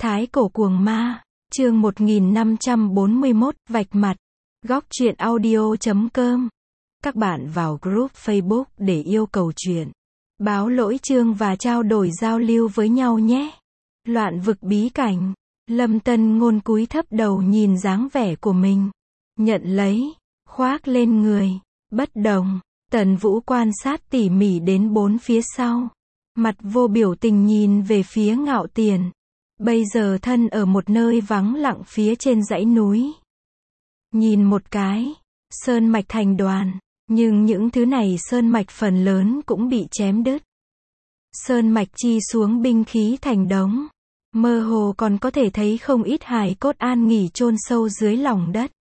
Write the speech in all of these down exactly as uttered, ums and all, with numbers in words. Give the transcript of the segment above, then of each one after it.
Thái cổ cuồng ma, chương một nghìn năm trăm bốn mươi mốt, vạch mặt. Góc truyện audio chấm com. Các bạn vào group Facebook để yêu cầu chuyện, báo lỗi chương và trao đổi giao lưu với nhau nhé. Loạn vực bí cảnh. Lâm Tân Ngôn cúi thấp đầu nhìn dáng vẻ của mình. Nhận lấy, khoác lên người. Bất đồng. Tần Vũ quan sát tỉ mỉ đến bốn phía sau. Mặt vô biểu tình nhìn về phía Ngạo Tiền. Bây giờ thân ở một nơi vắng lặng phía trên dãy núi. Nhìn một cái, sơn mạch thành đoàn, nhưng những thứ này sơn mạch phần lớn cũng bị chém đứt. Sơn mạch chi xuống binh khí thành đống. Mơ hồ còn có thể thấy không ít hài cốt an nghỉ chôn sâu dưới lòng đất.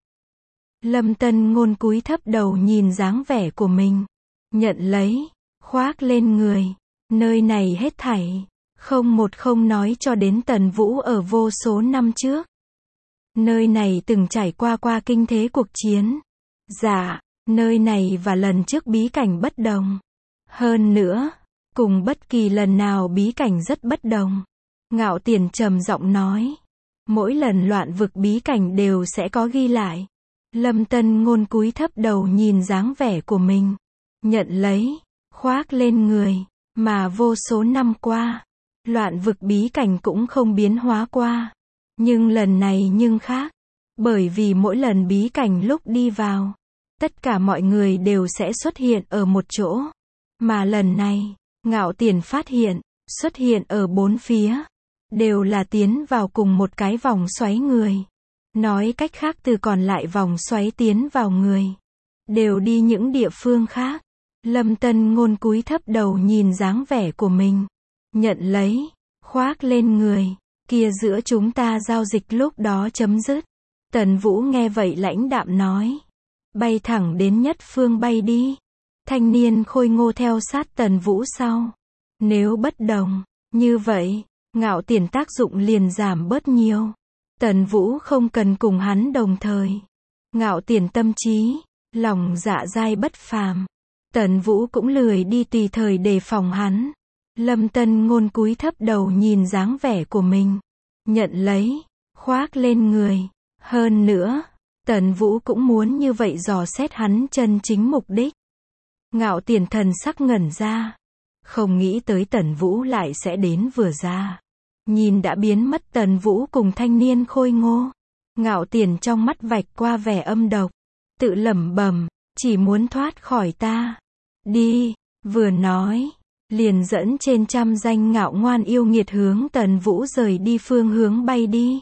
Lâm Tân Ngôn cúi thấp đầu nhìn dáng vẻ của mình. Nhận lấy, khoác lên người. Nơi này hết thảy không một không nói cho đến Tần Vũ ở vô số năm trước. Nơi này từng trải qua qua kinh thế cuộc chiến. Dạ, nơi này và lần trước bí cảnh bất đồng. Hơn nữa, cùng bất kỳ lần nào bí cảnh rất bất đồng. Ngạo Tiền trầm giọng nói. Mỗi lần loạn vực bí cảnh đều sẽ có ghi lại. Lâm Tân Ngôn cúi thấp đầu nhìn dáng vẻ của mình. Nhận lấy, khoác lên người. Mà vô số năm qua, loạn vực bí cảnh cũng không biến hóa qua. Nhưng lần này nhưng khác. Bởi vì mỗi lần bí cảnh lúc đi vào, tất cả mọi người đều sẽ xuất hiện ở một chỗ. Mà lần này, Ngạo Tiền phát hiện, xuất hiện ở bốn phía. Đều là tiến vào cùng một cái vòng xoáy người. Nói cách khác từ còn lại vòng xoáy tiến vào người. Đều đi những địa phương khác. Lâm Tân Ngôn cúi thấp đầu nhìn dáng vẻ của mình. Nhận lấy, khoác lên người. Kia giữa chúng ta giao dịch lúc đó chấm dứt. Tần Vũ nghe vậy lãnh đạm nói. Bay thẳng đến nhất phương bay đi. Thanh niên khôi ngô theo sát Tần Vũ sau. Nếu bất đồng, như vậy, Ngạo Tiền tác dụng liền giảm bớt nhiều. Tần Vũ không cần cùng hắn đồng thời. Ngạo Tiền tâm trí, lòng dạ dai bất phàm. Tần Vũ cũng lười đi tùy thời đề phòng hắn. Lâm Tân Ngôn cúi thấp đầu nhìn dáng vẻ của mình. Nhận lấy, khoác lên người. Hơn nữa, Tần Vũ cũng muốn như vậy dò xét hắn chân chính mục đích. Ngạo Tiền thần sắc ngẩn ra. Không nghĩ tới Tần Vũ lại sẽ đến vừa ra. Nhìn đã biến mất Tần Vũ cùng thanh niên khôi ngô. Ngạo Tiền trong mắt vạch qua vẻ âm độc. Tự lẩm bẩm, chỉ muốn thoát khỏi ta. Đi, vừa nói, liền dẫn trên trăm danh ngạo ngoan yêu nghiệt hướng Tần Vũ rời đi phương hướng bay đi.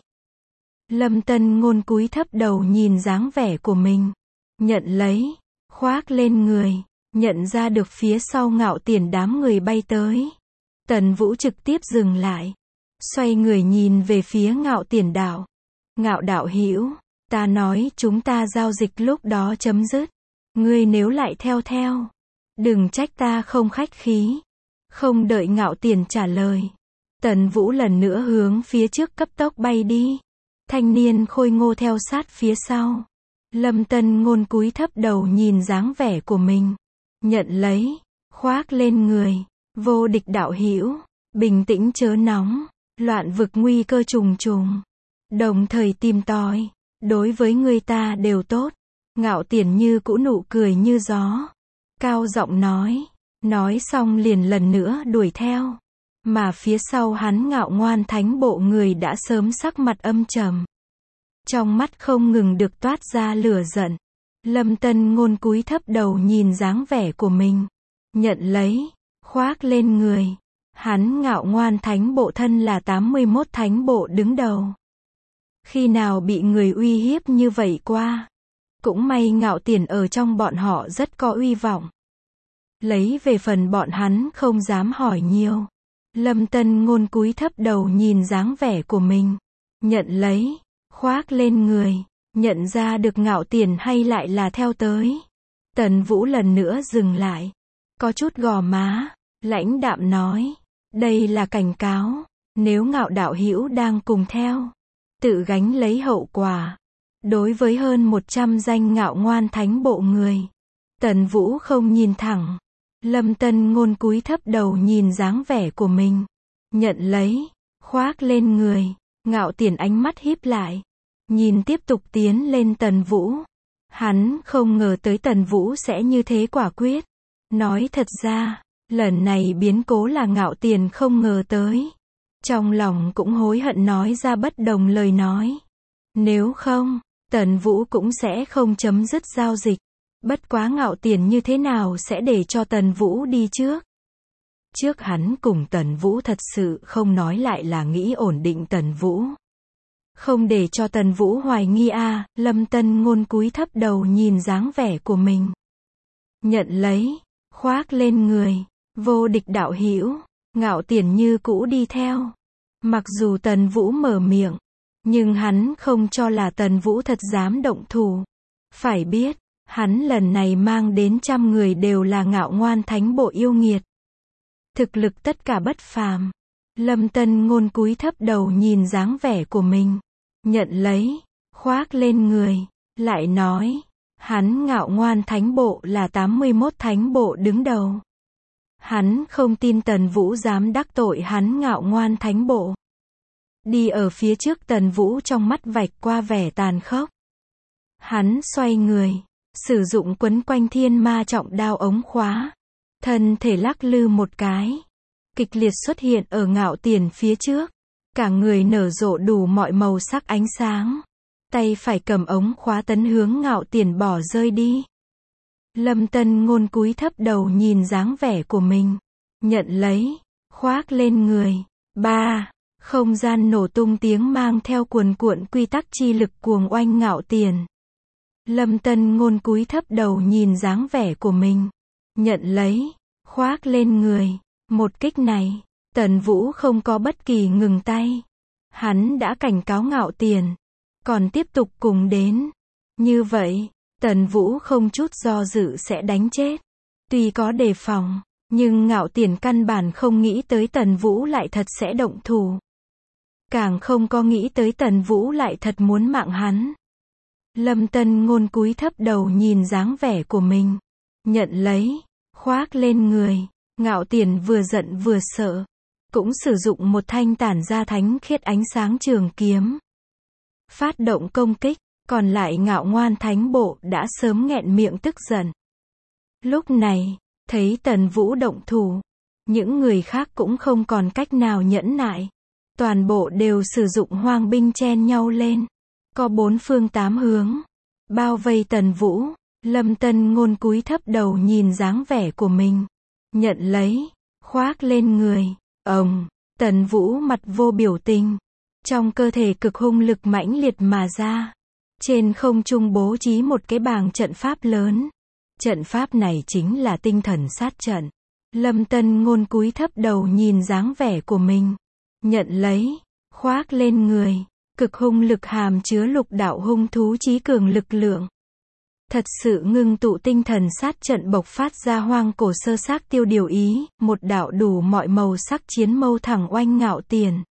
Lâm Tân Ngôn cúi thấp đầu nhìn dáng vẻ của mình. Nhận lấy, khoác lên người, nhận ra được phía sau Ngạo Tiền đám người bay tới. Tần Vũ trực tiếp dừng lại. Xoay người nhìn về phía Ngạo Tiền đạo. Ngạo đạo hữu, ta nói chúng ta giao dịch lúc đó chấm dứt. Ngươi nếu lại theo theo, đừng trách ta không khách khí. Không đợi Ngạo Tiền trả lời. Tần Vũ lần nữa hướng phía trước cấp tốc bay đi. Thanh niên khôi ngô theo sát phía sau. Lâm Tân Ngôn cúi thấp đầu nhìn dáng vẻ của mình. Nhận lấy, khoác lên người. Vô địch đạo hữu, bình tĩnh chớ nóng. Loạn vực nguy cơ trùng trùng. Đồng thời tìm tòi. Đối với người ta đều tốt. Ngạo Tiền như cũ nụ cười như gió. Cao giọng nói. Nói xong liền lần nữa đuổi theo. Mà phía sau hắn ngạo ngoan thánh bộ người đã sớm sắc mặt âm trầm. Trong mắt không ngừng được toát ra lửa giận. Lâm Tân Ngôn cúi thấp đầu nhìn dáng vẻ của mình. Nhận lấy, khoác lên người. Hắn ngạo ngoan thánh bộ thân là tám mươi mốt thánh bộ đứng đầu. Khi nào bị người uy hiếp như vậy qua. Cũng may Ngạo Tiền ở trong bọn họ rất có uy vọng. Lấy về phần bọn hắn không dám hỏi nhiều. Lâm Tân Ngôn cúi thấp đầu nhìn dáng vẻ của mình. Nhận lấy, khoác lên người. Nhận ra được Ngạo Tiền hay lại là theo tới. Tần Vũ lần nữa dừng lại. Có chút gò má. Lãnh đạm nói. Đây là cảnh cáo. Nếu Ngạo đạo hữu đang cùng theo, tự gánh lấy hậu quả. Đối với hơn một trăm danh ngạo ngoan thánh bộ người, Tần Vũ không nhìn thẳng. Lâm Tân Ngôn cúi thấp đầu nhìn dáng vẻ của mình. Nhận lấy, khoác lên người. Ngạo Tiền ánh mắt híp lại, nhìn tiếp tục tiến lên Tần Vũ. Hắn không ngờ tới Tần Vũ sẽ như thế quả quyết. Nói thật ra, lần này biến cố là Ngạo Tiền không ngờ tới. Trong lòng cũng hối hận nói ra bất đồng lời nói. Nếu không, Tần Vũ cũng sẽ không chấm dứt giao dịch. Bất quá Ngạo Tiền như thế nào sẽ để cho Tần Vũ đi trước. Trước hắn cùng Tần Vũ thật sự không nói lại là nghĩ ổn định Tần Vũ. Không để cho Tần Vũ hoài nghi a à, Lâm Tân Ngôn cúi thấp đầu nhìn dáng vẻ của mình. Nhận lấy, khoác lên người, vô địch đạo hữu, Ngạo Tiền như cũ đi theo. Mặc dù Tần Vũ mở miệng, nhưng hắn không cho là Tần Vũ thật dám động thủ. Phải biết, hắn lần này mang đến trăm người đều là Ngạo Ngoan Thánh Bộ yêu nghiệt. Thực lực tất cả bất phàm. Lâm Tân Ngôn cúi thấp đầu nhìn dáng vẻ của mình. Nhận lấy, khoác lên người, lại nói, hắn Ngạo Ngoan Thánh Bộ là tám mươi mốt thánh bộ đứng đầu. Hắn không tin Tần Vũ dám đắc tội hắn Ngạo Ngoan Thánh Bộ. Đi ở phía trước Tần Vũ trong mắt vạch qua vẻ tàn khốc. Hắn xoay người, sử dụng quấn quanh thiên ma trọng đao ống khóa. Thân thể lắc lư một cái. Kịch liệt xuất hiện ở Ngạo Tiền phía trước. Cả người nở rộ đủ mọi màu sắc ánh sáng. Tay phải cầm ống khóa tấn hướng Ngạo Tiền bỏ rơi đi. Lâm Tân Ngôn cúi thấp đầu nhìn dáng vẻ của mình. Nhận lấy, khoác lên người. Ba, không gian nổ tung tiếng mang theo cuồn cuộn quy tắc chi lực cuồng oanh Ngạo Tiền. Lâm Tân Ngôn cúi thấp đầu nhìn dáng vẻ của mình. Nhận lấy, khoác lên người. Một kích này, Tần Vũ không có bất kỳ ngừng tay. Hắn đã cảnh cáo Ngạo Tiền, còn tiếp tục cùng đến. Như vậy, Tần Vũ không chút do dự sẽ đánh chết. Tuy có đề phòng, nhưng Ngạo Tiền căn bản không nghĩ tới Tần Vũ lại thật sẽ động thủ. Càng không có nghĩ tới Tần Vũ lại thật muốn mạng hắn. Lâm Tân Ngôn cúi thấp đầu nhìn dáng vẻ của mình. Nhận lấy, khoác lên người. Ngạo Tiền vừa giận vừa sợ. Cũng sử dụng một thanh tản ra thánh khiết ánh sáng trường kiếm. Phát động công kích. Còn lại Ngạo Ngoan Thánh Bộ đã sớm nghẹn miệng tức giận. Lúc này, thấy Tần Vũ động thủ. Những người khác cũng không còn cách nào nhẫn nại. Toàn bộ đều sử dụng hoang binh chen nhau lên. Có bốn phương tám hướng. Bao vây Tần Vũ. Lâm Tân Ngôn cúi thấp đầu nhìn dáng vẻ của mình. Nhận lấy, khoác lên người. Ồng, Tần Vũ mặt vô biểu tình. Trong cơ thể cực hung lực mãnh liệt mà ra. Trên không trung bố trí một cái bảng trận pháp lớn. Trận pháp này chính là tinh thần sát trận. Lâm Tân Ngôn cúi thấp đầu nhìn dáng vẻ của mình. Nhận lấy, khoác lên người. Cực hung lực hàm chứa lục đạo hung thú chí cường lực lượng. Thật sự ngưng tụ tinh thần sát trận bộc phát ra hoang cổ sơ xác tiêu điều ý, một đạo đủ mọi màu sắc chiến mâu thẳng oanh Ngạo Tiền.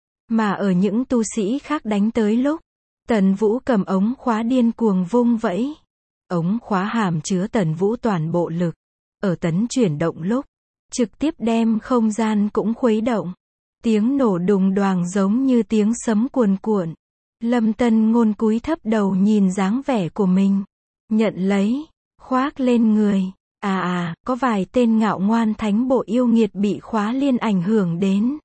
Mà ở những tu sĩ khác đánh tới lúc, Tần Vũ cầm ống khóa điên cuồng vung vẫy. Ống khóa hàm chứa Tần Vũ toàn bộ lực. Ở tấn chuyển động lúc, trực tiếp đem không gian cũng khuấy động. Tiếng nổ đùng đoàng giống như tiếng sấm cuồn cuộn. Lâm Tân Ngôn cúi thấp đầu nhìn dáng vẻ của mình. Nhận lấy, khoác lên người. À à, có vài tên Ngạo Ngoan Thánh Bộ yêu nghiệt bị khóa liên ảnh hưởng đến.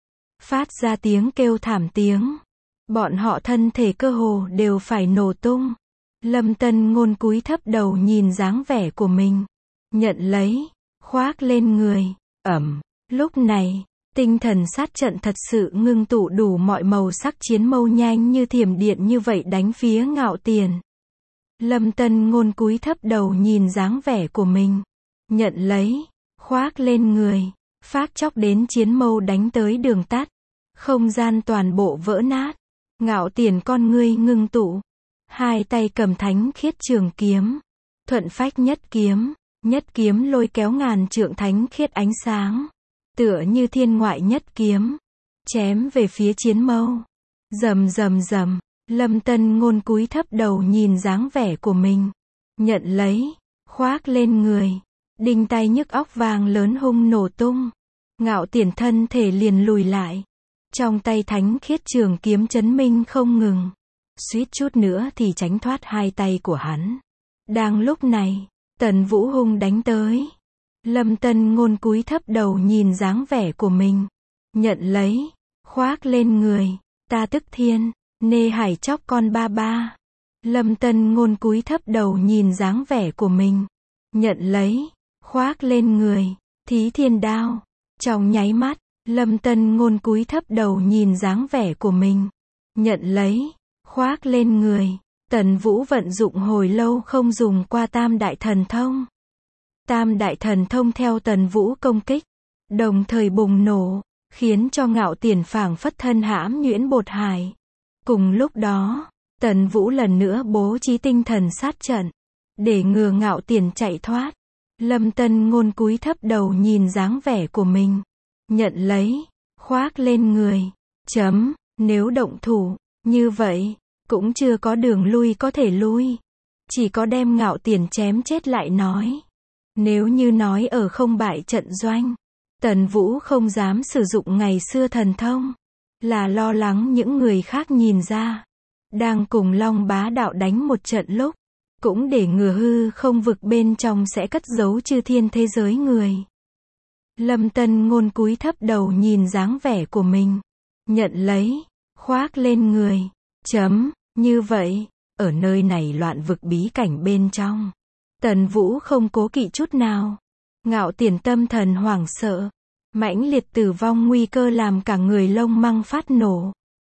Phát ra tiếng kêu thảm tiếng. Bọn họ thân thể cơ hồ đều phải nổ tung. Lâm Tân Ngôn cúi thấp đầu nhìn dáng vẻ của mình. Nhận lấy, khoác lên người. Ẩm, lúc này, tinh thần sát trận thật sự ngưng tụ đủ mọi màu sắc chiến mâu nhanh như thiểm điện như vậy đánh phía Ngạo Tiền. Lâm Tân Ngôn cúi thấp đầu nhìn dáng vẻ của mình. Nhận lấy, khoác lên người. Phát chóc đến chiến mâu đánh tới đường tắt. Không gian toàn bộ vỡ nát. Ngạo Tiền con ngươi ngưng tụ. Hai tay cầm thánh khiết trường kiếm. Thuận phách nhất kiếm. Nhất kiếm lôi kéo ngàn trượng thánh khiết ánh sáng. Tựa như thiên ngoại nhất kiếm. Chém về phía chiến mâu. Rầm rầm rầm. Lâm Tân Ngôn cúi thấp đầu nhìn dáng vẻ của mình. Nhận lấy, khoác lên người. Đinh tai nhức óc vàng lớn hung nổ tung. Ngạo Tiền thân thể liền lùi lại. Trong tay thánh khiết trường kiếm chấn minh không ngừng. Suýt chút nữa thì tránh thoát hai tay của hắn. Đang lúc này, Tần Vũ hung đánh tới. Lâm Tân Ngôn cúi thấp đầu nhìn dáng vẻ của mình. Nhận lấy, khoác lên người. Ta tức thiên, nê hải chóc con ba ba. Lâm Tân Ngôn cúi thấp đầu nhìn dáng vẻ của mình. Nhận lấy, khoác lên người. Thí thiên đao. Trong nháy mắt, Lâm Tân Ngôn cúi thấp đầu nhìn dáng vẻ của mình. Nhận lấy, khoác lên người. Tần Vũ vận dụng hồi lâu không dùng qua tam đại thần thông. Tam đại thần thông theo Tần Vũ công kích, đồng thời bùng nổ, khiến cho Ngạo Tiền phảng phất thân hãm nhuyễn bột hải. Cùng lúc đó, Tần Vũ lần nữa bố trí tinh thần sát trận, để ngừa Ngạo Tiền chạy thoát. Lâm Tân Ngôn cúi thấp đầu nhìn dáng vẻ của mình. Nhận lấy, khoác lên người. Chấm, nếu động thủ, như vậy, cũng chưa có đường lui có thể lui. Chỉ có đem Ngạo Tiền chém chết lại nói. Nếu như nói ở không bại trận doanh, Tần Vũ không dám sử dụng ngày xưa thần thông. Là lo lắng những người khác nhìn ra. Đang cùng Long Bá Đạo đánh một trận lúc. Cũng để ngừa hư không vực bên trong sẽ cất giấu chư thiên thế giới người. Lâm Tân Ngôn cúi thấp đầu nhìn dáng vẻ của mình. Nhận lấy, khoác lên người. Chấm, như vậy, ở nơi này loạn vực bí cảnh bên trong. Tần Vũ không cố kỵ chút nào. Ngạo Tiền tâm thần hoảng sợ. Mãnh liệt tử vong nguy cơ làm cả người lông măng phát nổ.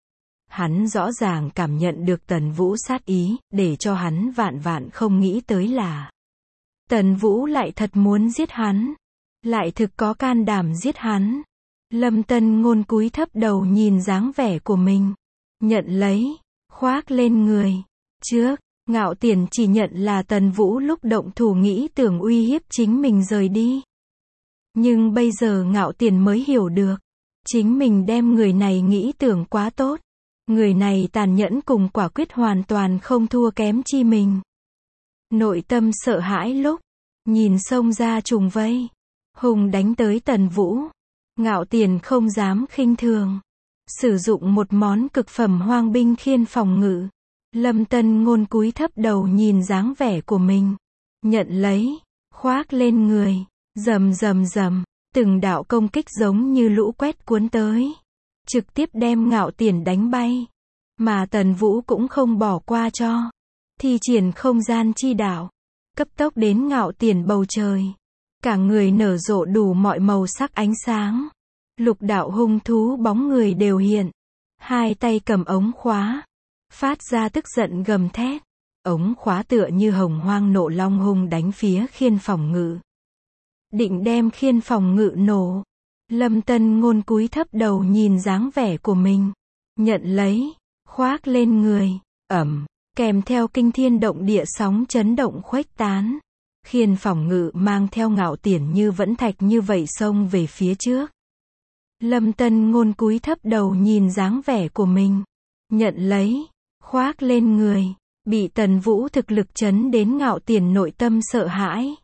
Hắn rõ ràng cảm nhận được Tần Vũ sát ý, để cho hắn vạn vạn không nghĩ tới là Tần Vũ lại thật muốn giết hắn. Lại thực có can đảm giết hắn. Lâm Tân Ngôn cúi thấp đầu nhìn dáng vẻ của mình. Nhận lấy, khoác lên người. Trước, Ngạo Tiền chỉ nhận là Tần Vũ lúc động thủ nghĩ tưởng uy hiếp chính mình rời đi. Nhưng bây giờ Ngạo Tiền mới hiểu được. Chính mình đem người này nghĩ tưởng quá tốt. Người này tàn nhẫn cùng quả quyết hoàn toàn không thua kém chi mình. Nội tâm sợ hãi lúc nhìn xông ra trùng vây, hùng đánh tới Tần Vũ. Ngạo Tiền không dám khinh thường, sử dụng một món cực phẩm hoang binh khiên phòng ngự. Lâm Tân Ngôn cúi thấp đầu nhìn dáng vẻ của mình. Nhận lấy, khoác lên người. Rầm rầm rầm, từng đạo công kích giống như lũ quét cuốn tới. Trực tiếp đem Ngạo Tiền đánh bay. Mà Tần Vũ cũng không bỏ qua cho. Thi triển không gian chi đạo. Cấp tốc đến Ngạo Tiền bầu trời. Cả người nở rộ đủ mọi màu sắc ánh sáng. Lục đạo hung thú bóng người đều hiện. Hai tay cầm ống khóa. Phát ra tức giận gầm thét. Ống khóa tựa như hồng hoang nộ long hung đánh phía khiên phòng ngự. Định đem khiên phòng ngự nổ. Lâm Tân Ngôn cúi thấp đầu nhìn dáng vẻ của mình. Nhận lấy, khoác lên người. Ẩm, kèm theo kinh thiên động địa sóng chấn động khuếch tán. Khiên phòng ngự mang theo Ngạo Tiền như vẫn thạch như vậy xông về phía trước. Lâm Tân Ngôn cúi thấp đầu nhìn dáng vẻ của mình. Nhận lấy, khoác lên người. Bị Tần Vũ thực lực chấn đến Ngạo Tiền nội tâm sợ hãi.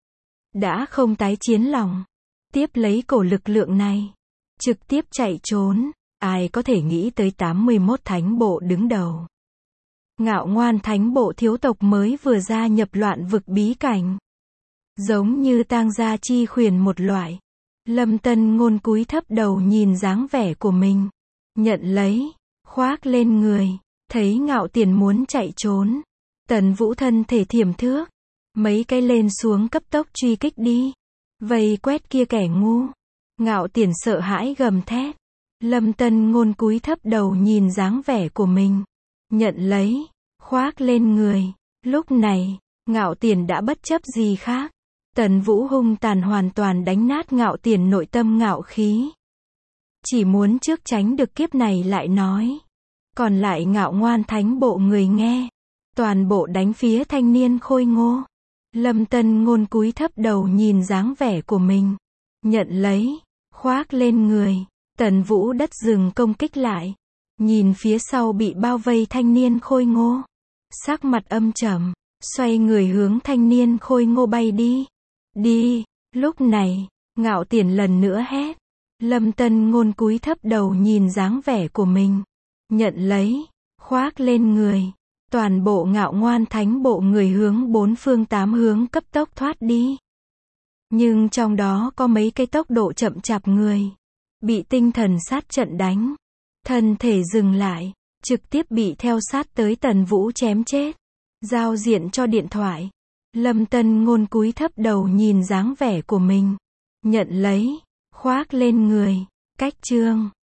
Đã không tái chiến lòng. Tiếp lấy cổ lực lượng này. Trực tiếp chạy trốn. Ai có thể nghĩ tới tám mươi mốt thánh bộ đứng đầu. Ngạo Ngoan thánh bộ thiếu tộc mới vừa gia nhập loạn vực bí cảnh. Giống như tang gia chi khuyển một loại. Lâm Tân Ngôn cúi thấp đầu nhìn dáng vẻ của mình. Nhận lấy, khoác lên người. Thấy Ngạo Tiền muốn chạy trốn. Tần Vũ thân thể thiểm thước. Mấy cái lên xuống cấp tốc truy kích đi. Vây quét kia kẻ ngu. Ngạo Tiền sợ hãi gầm thét. Lâm Tân Ngôn cúi thấp đầu nhìn dáng vẻ của mình. Nhận lấy, khoác lên người. Lúc này, Ngạo Tiền đã bất chấp gì khác. Tần Vũ hung tàn hoàn toàn đánh nát Ngạo Tiền nội tâm ngạo khí. Chỉ muốn trước tránh được kiếp này lại nói. Còn lại Ngạo Ngoan thánh bộ người nghe. Toàn bộ đánh phía thanh niên khôi ngô. Lâm Tân Ngôn cúi thấp đầu nhìn dáng vẻ của mình. Nhận lấy, khoác lên người. Tần Vũ đất rừng công kích lại. Nhìn phía sau bị bao vây thanh niên khôi ngô. Sắc mặt âm trầm, xoay người hướng thanh niên khôi ngô bay đi. Đi, lúc này, Ngạo Tiền lần nữa hét. Lâm Tân Ngôn cúi thấp đầu nhìn dáng vẻ của mình. Nhận lấy. Khoác lên người. Toàn bộ Ngạo Ngoan Thánh bộ người hướng bốn phương tám hướng cấp tốc thoát đi. Nhưng trong đó có mấy cái tốc độ chậm chạp người. Bị tinh thần sát trận đánh. Thân thể dừng lại. Trực tiếp bị theo sát tới Tần Vũ chém chết. Giao diện cho điện thoại. Lâm Tân Ngôn cúi thấp đầu nhìn dáng vẻ của mình. Nhận lấy. Khoác lên người. Cách chương.